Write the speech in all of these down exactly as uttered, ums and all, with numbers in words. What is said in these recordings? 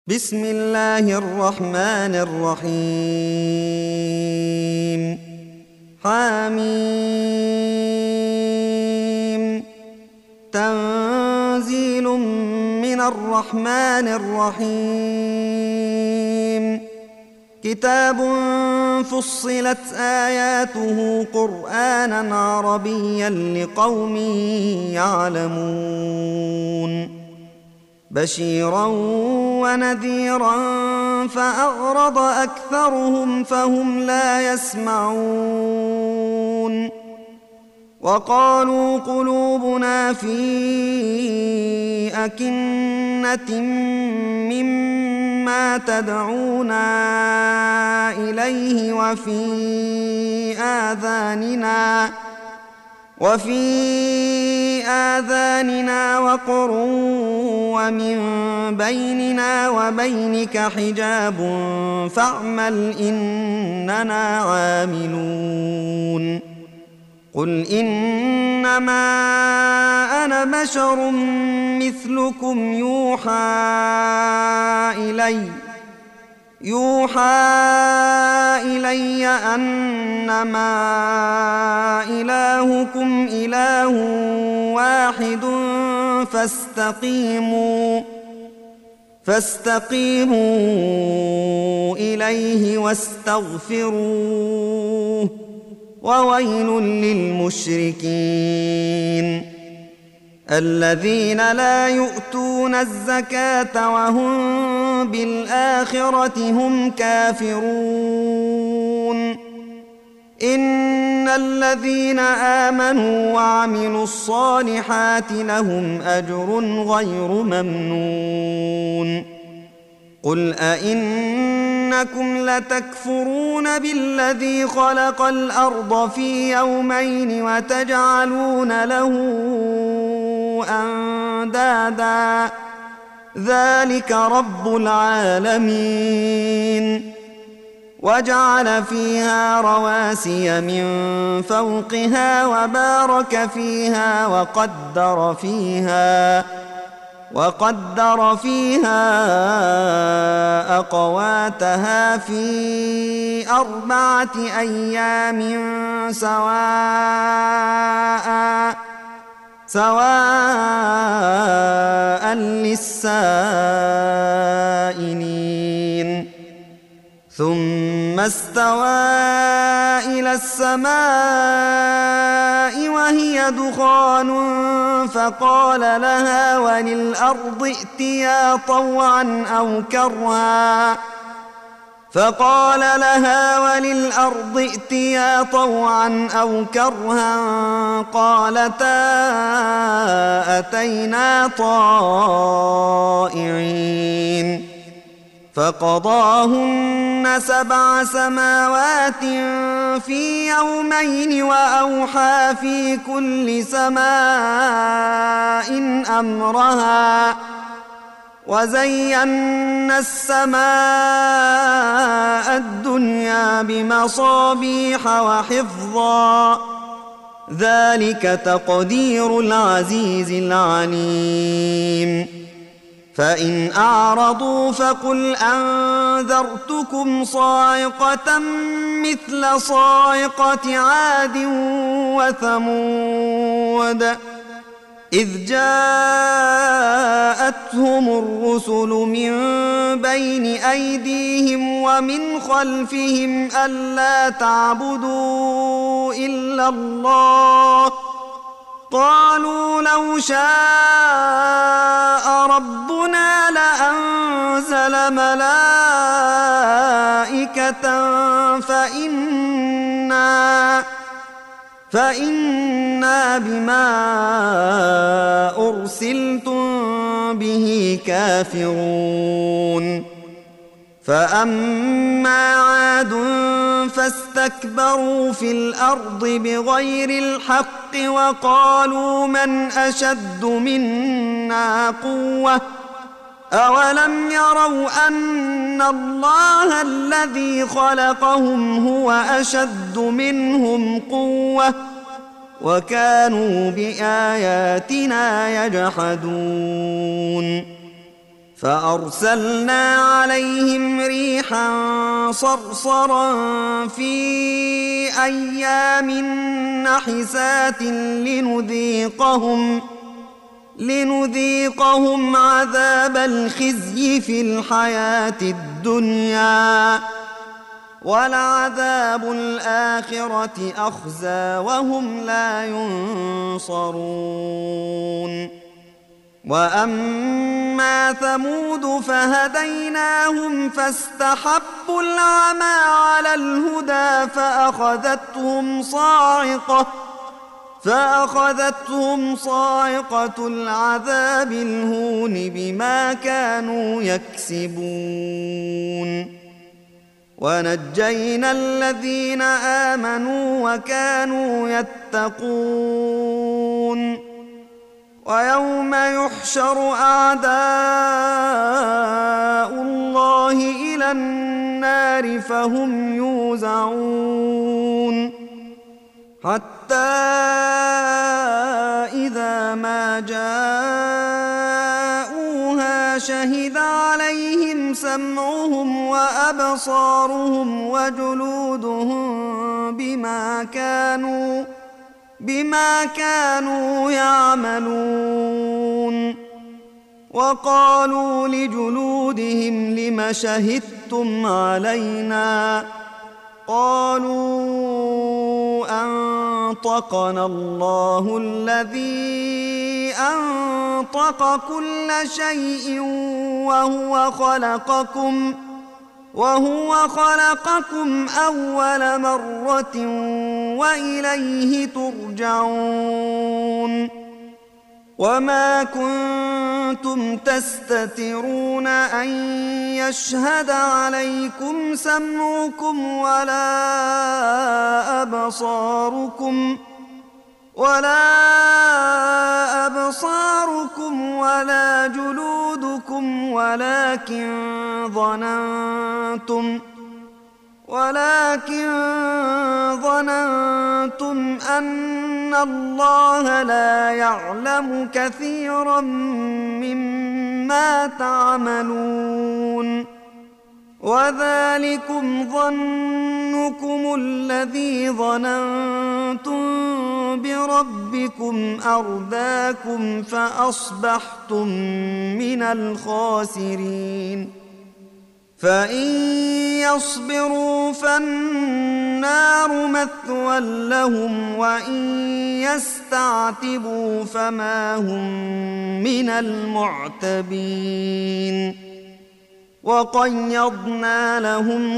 بسم الله الرحمن الرحيم حميم تنزيل من الرحمن الرحيم كتاب فصلت آياته قرآنا عربيا لقوم يعلمون بشيرا ونذيرا فأعرض أكثرهم فهم لا يسمعون وقالوا قلوبنا في أكنة مما تدعونا إليه وفي آذاننا وفي آذاننا وقر ومن بيننا وبينك حجاب فاعمل إننا عاملون قل إنما أنا بشر مثلكم يوحى إلي يوحى إلي أنما إلهكم إله واحد فاستقيموا فاستقيموا إليه واستغفروه وويل للمشركين الذين لا يؤتون الزكاة وهم بالآخرة هم كافرون إن الذين آمنوا وعملوا الصالحات لهم أجر غير ممنون قل أئنكم لتكفرون بالذي خلق الأرض في يومين وتجعلون له أندادا ذلك رب العالمين وجعل فيها رواسي من فوقها وبارك فيها وقدر فيها وقدر فيها أقواتها في أربعة أيام سواء سواء للسائلين ثم استوى إلى السماء وهي دخان فقال لها وللأرض ائتيا طوعا أو كرها فقال لها وللأرض ائتيا طوعا أو كرها قالتا أتينا طائعين فقضاهن سبع سماوات في يومين وأوحى في كل سماء أمرها وزينا السماء الدنيا بمصابيح وحفظا ذلك تقدير العزيز العليم فإن أعرضوا فقل أنذرتكم صاعقة مثل صاعقة عاد وثمود إذ جاءتهم الرسل من بين أيديهم ومن خلفهم ألا تعبدوا إلا الله قالوا لو شاء ربنا لأنزل ملائكة فإنا فإنا بما أرسلتم به كافرون فأما عاد فاستكبروا في الأرض بغير الحق وقالوا من أشد منا قوة أولم يروا أن الله الذي خلقهم هو أشد منهم قوة وكانوا بآياتنا يجحدون فأرسلنا عليهم ريحا صرصرا في أيام نحسات لنذيقهم لنذيقهم عذاب الخزي في الحياة الدنيا ولعذاب الآخرة أخزى وهم لا ينصرون. وأما ثمود فهديناهم فاستحبوا العمى على الهدى فأخذتهم صاعقة فأخذتهم صاعقة العذاب الهون بما كانوا يكسبون. ونجينا الذين آمنوا وكانوا يتقون. ويوم يحشر أعداء الله إلى النار فهم يوزعون حتى إذا ما جاءوها شهد عليهم سمعهم وأبصارهم وجلودهم بما كانوا بما كانوا يعملون. وقالوا لجلودهم لم شهدتم علينا قالوا أنطقنا الله الذي أنطق كل شيء وهو خلقكم وهو خلقكم أول مرة وإليه ترجعون. وما كنتم تستترون أن يشهد عليكم سمعكم ولا أبصاركم ولا أبصاركم ولا جلودكم ولكن ظننتم ولكن ظننتم أن الله لا يعلم كثيرا مما تعملون. وذلكم ظنكم الذي ظننتم بربكم أرداكم فأصبحتم من الخاسرين. فإن يصبروا فالنار مثوى لهم وإن يستعتبوا فما هم من المعتبين. وقيضنا لهم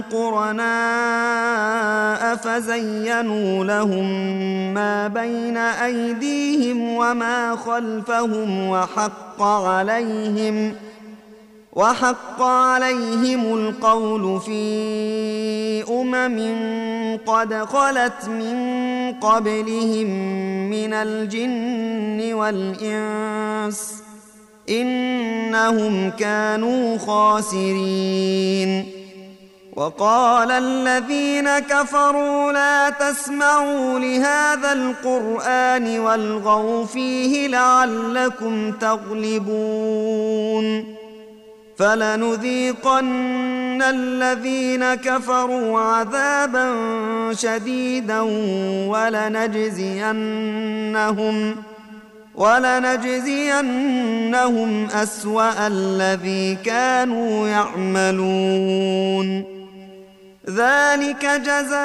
قرناء فزينوا لهم ما بين أيديهم وما خلفهم وحق عليهم وحق عليهم القول في أمم قد خلت من قبلهم من الجن والإنس إنهم كانوا خاسرين. وقال الذين كفروا لا تسمعوا لهذا القرآن والغوا فيه لعلكم تغلبون. فلنذيقن الذين كفروا عذابا شديدا ولنجزينهم ولنجزينهم أسوأ الذي كانوا يعملون. ذلك جزاء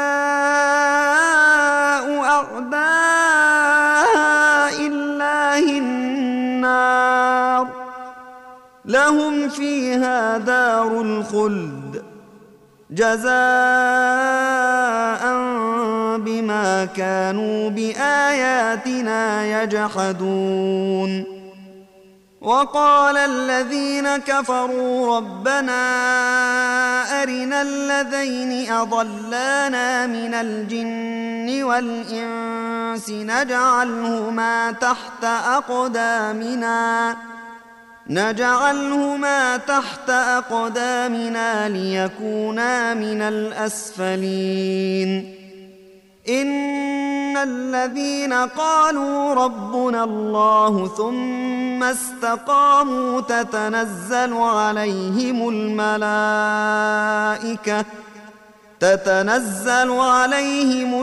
أعداء الله النار لهم فيها دار الخلد جزاء بما كانوا بآياتنا يجحدون. وقال الذين كفروا ربنا أرنا الذين أضلانا من الجن والإنس نجعلهما تحت أقدامنا نجعلهما تحت أقدامنا ليكونا من الأسفلين. إن الذين قالوا ربنا الله ثم ثم استقاموا تتنزل عليهم الملائكة تتنزل عليهم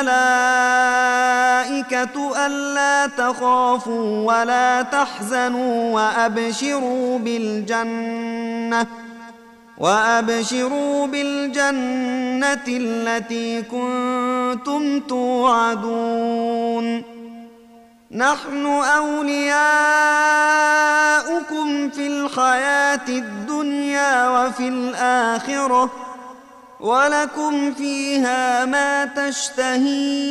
الملائكة ألا تخافوا ولا تحزنوا وأبشروا بالجنة وأبشروا بالجنة التي كنتم توعدون نحن أولياؤكم في الحياة الدنيا وفي الآخرة ولكم فيها ما تشتهي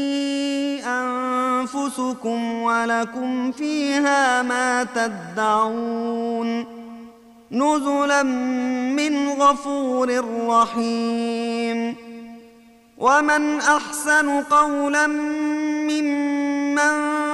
أنفسكم ولكم فيها ما تدعون نزلا من غفور رحيم ومن أحسن قولا ممن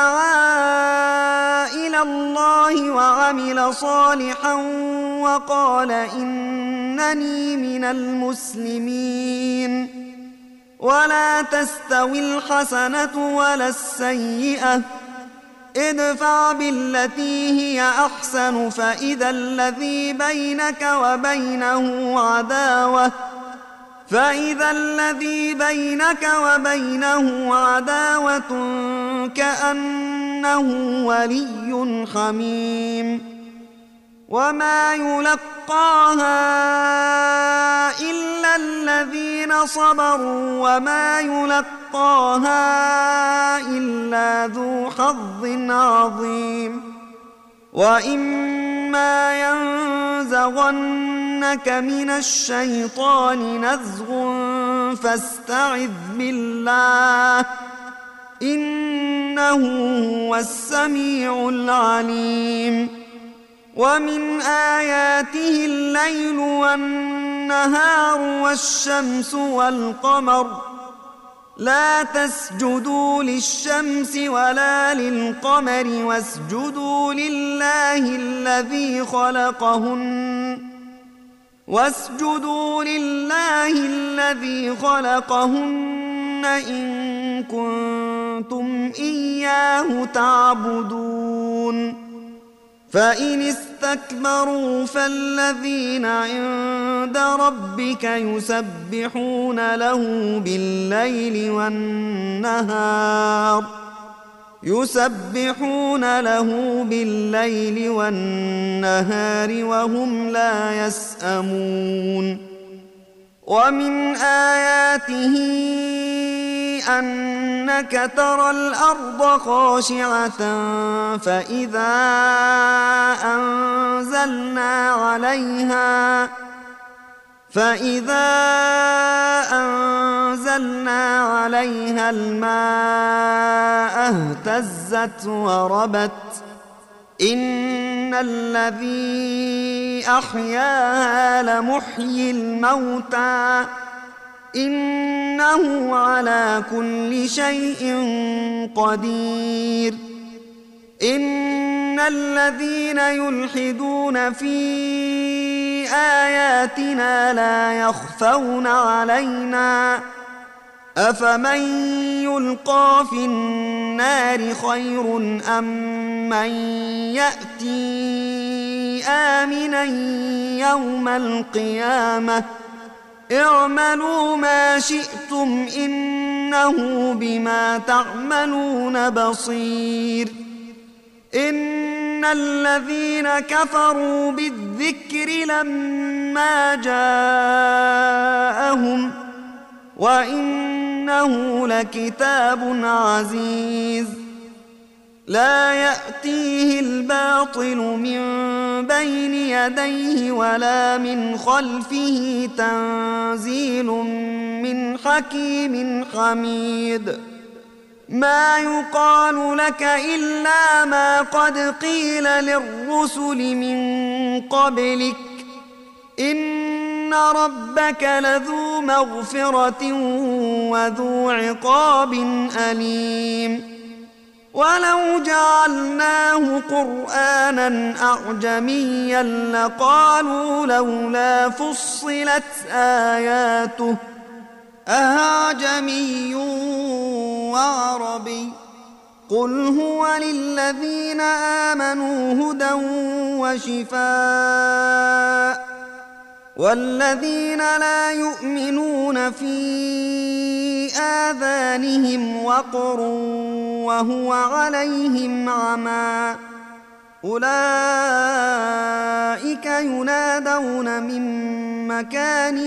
دعا إلى الله وعمل صالحا وقال إنني من المسلمين ولا تستوي الحسنة ولا السيئة ادفع بالتي هي أحسن فإذا الذي بينك وبينه عداوة فإذا الذي بينك وبينه عداوة كأنه ولي حميم وما يلقاها إلا الذين صبروا وما يلقاها إلا ذو حظ عظيم وإما ينزغنك من الشيطان نزغ فاستعذ بالله إنه هو السميع العليم ومن آياته الليل والنهار والشمس والقمر لا تسجدوا للشمس ولا للقمر واسجدوا لله الذي خلقهن واسجدوا لله الذي خلقهن إن كنتم إياه تعبدون فإن استكبروا فالذين عند ربك يسبحون له بالليل والنهار يسبحون له بالليل والنهار وهم لا يسأمون ومن آياته أنك ترى الأرض خاشعة فإذا أنزلنا عليها فإذا أنزلنا عليها الماء اهتزت وربت إن الذي أحياها لمحيي الموتى إنه على كل شيء قدير إن الذين يلحدون في آياتنا لا يخفون علينا أفمن يلقى في النار خير أم من يأتي آمنا يوم القيامة اعملوا ما شئتم إنه بما تعملون بصير إن الذين كفروا بالذكر لما جاءهم وإنه لكتاب عزيز لا يأتيه الباطل من بين يديه ولا من خلفه تنزيل من حكيم حميد ما يقال لك إلا ما قد قيل للرسل من قبلك إن ربك لذو مغفرة وذو عقاب أليم ولو جعلناه قرآنا أعجميا لقالوا لولا فصلت آياته أعجمي وعربي قل هو للذين آمنوا هدى وشفاء والذين لا يؤمنون في آذانهم وقر وهو عليهم عمى أولئك ينادون من مكان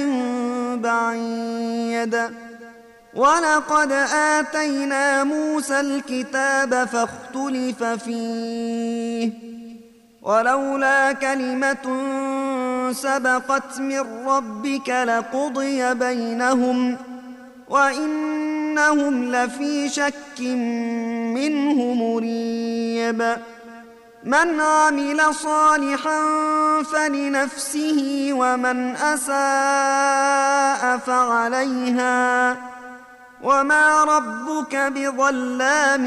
بعيد ولقد آتينا موسى الكتاب فاختلف فيه ولولا كلمة سبقت من ربك لقضي بينهم وإنهم لفي شك منه مريب من عمل صالحا فلنفسه ومن أساء فعليها وما ربك بظلام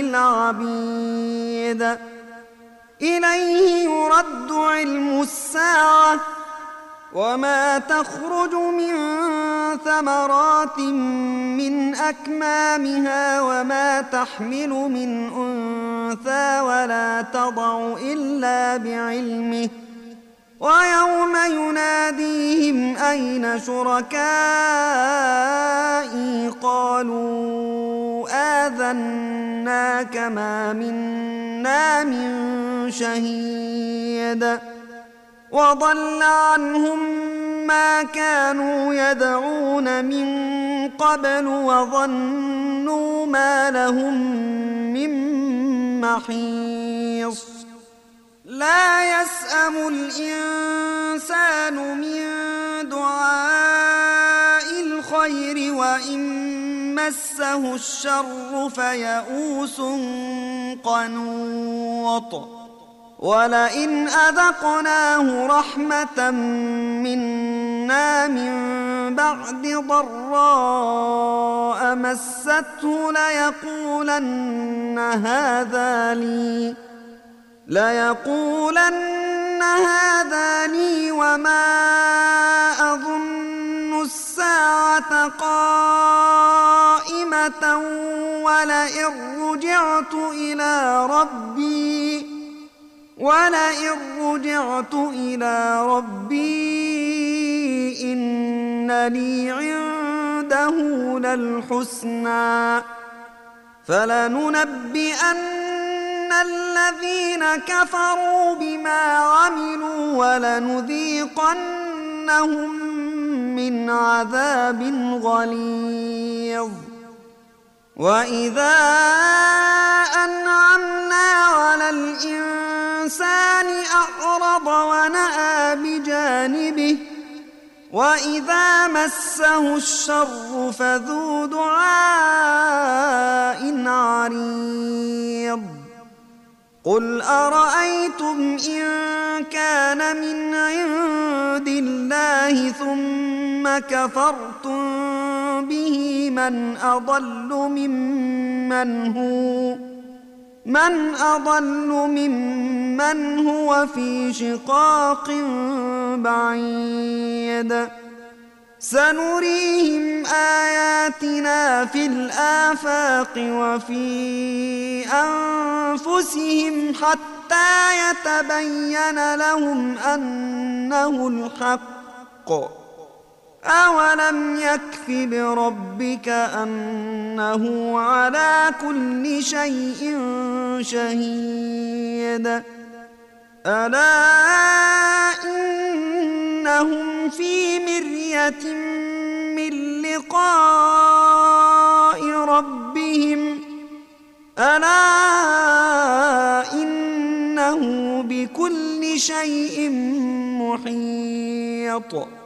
للعبيد إليه يرد علم الساعة وما تخرج من ثمرات من أكمامها وما تحمل من أنثى ولا تضع إلا بعلمه ويوم يناديهم أين شركائي قالوا آذناك ما منا من شهيد وضل عنهم ما كانوا يدعون من قبل وظنوا ما لهم من محيص لا يسأم الإنسان من دعاء الخير وإن مسه الشر فيئوس قنوط ولئن أذقناه رحمة منا من بعد ضراء مسته ليقولن هذا لي ليقولن هذا لي وما أظن الساعة قائمة ولئن رجعت إلى ربي ولئن رجعت إلى ربي إن لي عنده للحسنى فلننبئن الذين كفروا بما عملوا ولنذيقنهم من عذاب غليظ وإذا أنعمنا على الإنسان أعرض ونأى بجانبه وإذا مسه الشر فذو دعاء عريض قل أرأيتم إن كان من عند الله ثم كفرتم به من أضل ممن هو من أضل ممن هو في شقاق بعيد سنريهم آياتنا في الآفاق وفي أنفسهم حتى يتبين لهم أنه الحق أولم يكف بربك أنه على كل شيء شهيد ألا إنهم في مرية من لقاء ربهم ألا إنه بكل شيء محيط